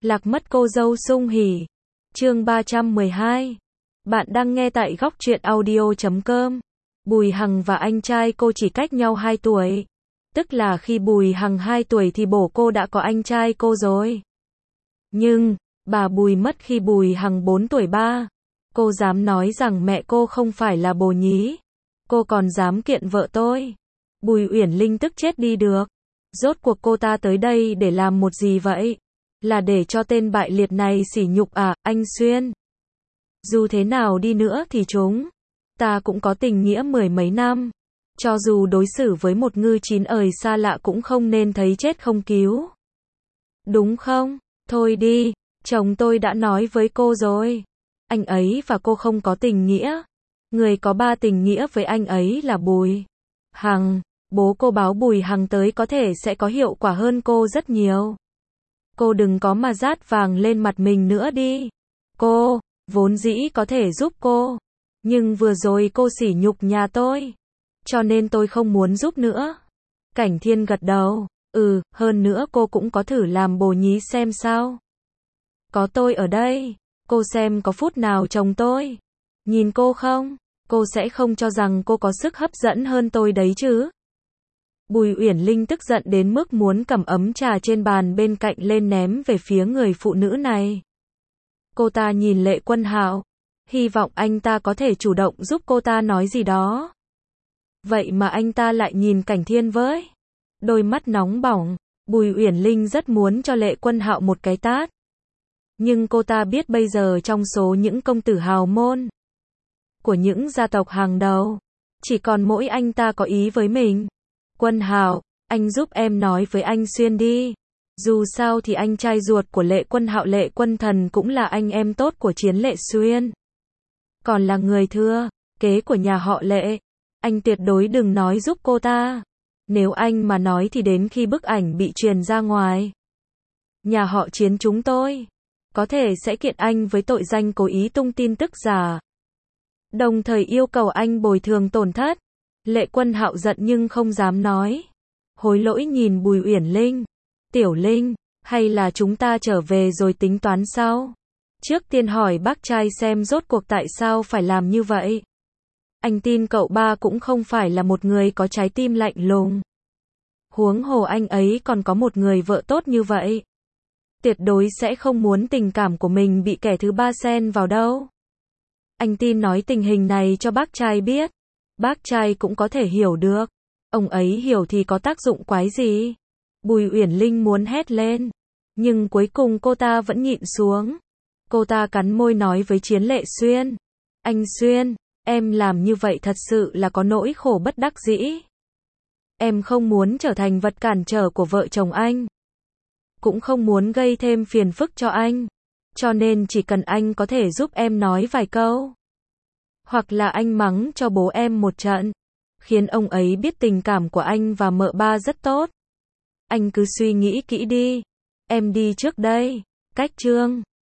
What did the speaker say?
Lạc mất cô dâu sung hỉ. Chương 312. Bạn đang nghe tại góc truyện audio.com. Bùi Hằng và anh trai cô chỉ cách nhau 2 tuổi. Tức là khi Bùi Hằng 2 tuổi thì bố cô đã có anh trai cô rồi. Nhưng, bà Bùi mất khi Bùi Hằng 4 tuổi ba. Cô dám nói rằng mẹ cô không phải là bồ nhí. Cô còn dám kiện vợ tôi. Bùi Uyển Linh tức chết đi được. Rốt cuộc cô ta tới đây để làm một gì vậy? Là để cho tên bại liệt này sỉ nhục à, anh Xuyên? Dù thế nào đi nữa thì chúng ta cũng có tình nghĩa 10 mấy năm. Cho dù đối xử với một ngư chín ời xa lạ cũng không nên thấy chết không cứu. Đúng không? Thôi đi, chồng tôi đã nói với cô rồi. Anh ấy và cô không có tình nghĩa. Người có 3 tình nghĩa với anh ấy là Bùi Hằng. Bố cô báo Bùi Hằng tới có thể sẽ có hiệu quả hơn cô rất nhiều. Cô đừng có mà rát vàng lên mặt mình nữa đi. Cô, vốn dĩ có thể giúp cô. Nhưng vừa rồi cô sỉ nhục nhà tôi. Cho nên tôi không muốn giúp nữa. Cảnh Thiên gật đầu. Hơn nữa cô cũng có thử làm bồ nhí xem sao. Có tôi ở đây. Cô xem có phút nào chồng tôi nhìn cô không? Cô sẽ không cho rằng cô có sức hấp dẫn hơn tôi đấy chứ. Bùi Uyển Linh tức giận đến mức muốn cầm ấm trà trên bàn bên cạnh lên ném về phía người phụ nữ này. Cô ta nhìn Lệ Quân Hạo, hy vọng anh ta có thể chủ động giúp cô ta nói gì đó. Vậy mà anh ta lại nhìn Cảnh Thiên với đôi mắt nóng bỏng. Bùi Uyển Linh rất muốn cho Lệ Quân Hạo một cái tát. Nhưng cô ta biết bây giờ trong số những công tử hào môn của những gia tộc hàng đầu, chỉ còn mỗi anh ta có ý với mình. Quân Hạo, anh giúp em nói với anh Xuyên đi. Dù sao thì anh trai ruột của Lệ Quân Hạo Lệ Quân Thần cũng là anh em tốt của Chiến Lệ Xuyên. Còn là người thừa kế của nhà họ Lệ. Anh tuyệt đối đừng nói giúp cô ta. Nếu anh mà nói thì đến khi bức ảnh bị truyền ra ngoài, nhà họ Chiến chúng tôi có thể sẽ kiện anh với tội danh cố ý tung tin tức giả. Đồng thời yêu cầu anh bồi thường tổn thất. Lệ Quân Hạo giận nhưng không dám nói. Hối lỗi nhìn Bùi Uyển Linh. Tiểu Linh, hay là chúng ta trở về rồi tính toán sau? Trước tiên hỏi bác trai xem rốt cuộc tại sao phải làm như vậy. Anh tin cậu ba cũng không phải là một người có trái tim lạnh lùng. Huống hồ anh ấy còn có một người vợ tốt như vậy. Tuyệt đối sẽ không muốn tình cảm của mình bị kẻ thứ ba xen vào đâu. Anh tin nói tình hình này cho bác trai biết. Bác trai cũng có thể hiểu được. Ông ấy hiểu thì có tác dụng quái gì? Bùi Uyển Linh muốn hét lên. Nhưng cuối cùng cô ta vẫn nhịn xuống. Cô ta cắn môi nói với Chiến Lệ Xuyên. Anh Xuyên, em làm như vậy thật sự là có nỗi khổ bất đắc dĩ. Em không muốn trở thành vật cản trở của vợ chồng anh. Cũng không muốn gây thêm phiền phức cho anh. Cho nên chỉ cần anh có thể giúp em nói vài câu. Hoặc là anh mắng cho bố em một trận. Khiến ông ấy biết tình cảm của anh và mợ ba rất tốt. Anh cứ suy nghĩ kỹ đi. Em đi trước đây. Cách chương